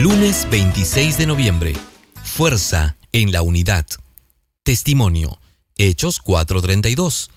Lunes 26 de noviembre. Fuerza en la unidad. Testimonio. Hechos 4:32.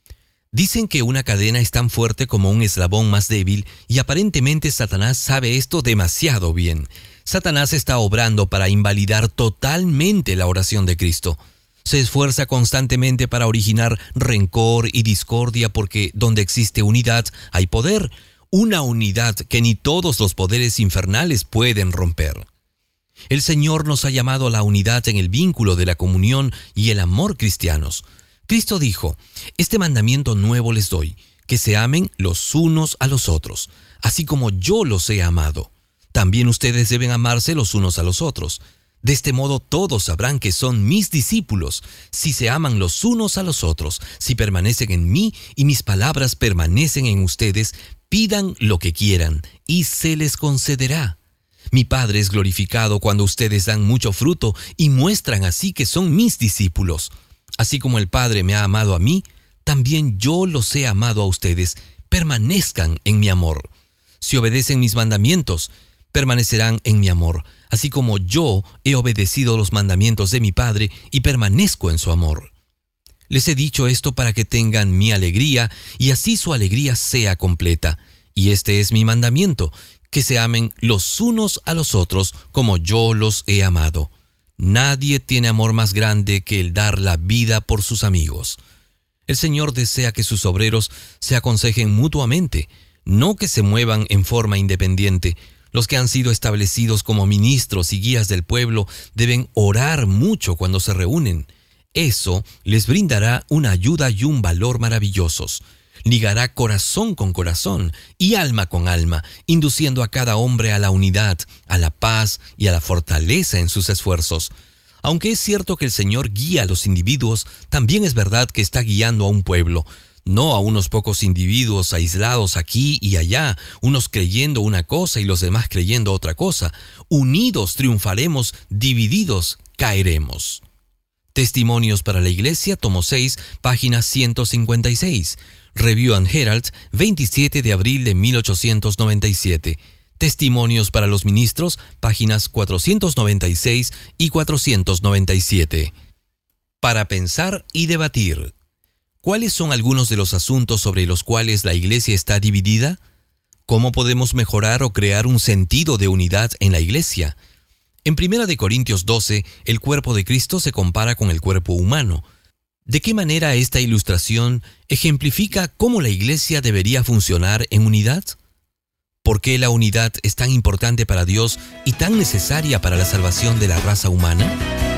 Dicen que una cadena es tan fuerte como un eslabón más débil y aparentemente Satanás sabe esto demasiado bien. Satanás está obrando para invalidar totalmente la oración de Cristo. Se esfuerza constantemente para originar rencor y discordia porque donde existe unidad hay poder. Una unidad que ni todos los poderes infernales pueden romper. El Señor nos ha llamado a la unidad en el vínculo de la comunión y el amor cristianos. Cristo dijo: «Este mandamiento nuevo les doy, que se amen los unos a los otros, así como yo los he amado. También ustedes deben amarse los unos a los otros. De este modo todos sabrán que son mis discípulos, si se aman los unos a los otros, si permanecen en mí y mis palabras permanecen en ustedes. Pidan lo que quieran y se les concederá. Mi Padre es glorificado cuando ustedes dan mucho fruto y muestran así que son mis discípulos. Así como el Padre me ha amado a mí, también yo los he amado a ustedes. Permanezcan en mi amor. Si obedecen mis mandamientos, permanecerán en mi amor, así como yo he obedecido los mandamientos de mi Padre y permanezco en su amor. Les he dicho esto para que tengan mi alegría y así su alegría sea completa. Y este es mi mandamiento, que se amen los unos a los otros como yo los he amado. Nadie tiene amor más grande que el dar la vida por sus amigos». El Señor desea que sus obreros se aconsejen mutuamente, no que se muevan en forma independiente. Los que han sido establecidos como ministros y guías del pueblo deben orar mucho cuando se reúnen. Eso les brindará una ayuda y un valor maravillosos. Ligará corazón con corazón y alma con alma, induciendo a cada hombre a la unidad, a la paz y a la fortaleza en sus esfuerzos. Aunque es cierto que el Señor guía a los individuos, también es verdad que está guiando a un pueblo, no a unos pocos individuos aislados aquí y allá, unos creyendo una cosa y los demás creyendo otra cosa. Unidos triunfaremos, divididos caeremos. Testimonios para la Iglesia, tomo 6, página 156. Review and Herald, 27 de abril de 1897. Testimonios para los ministros, páginas 496 y 497. Para pensar y debatir. ¿Cuáles son algunos de los asuntos sobre los cuales la Iglesia está dividida? ¿Cómo podemos mejorar o crear un sentido de unidad en la Iglesia? En 1 Corintios 12, el cuerpo de Cristo se compara con el cuerpo humano. ¿De qué manera esta ilustración ejemplifica cómo la Iglesia debería funcionar en unidad? ¿Por qué la unidad es tan importante para Dios y tan necesaria para la salvación de la raza humana?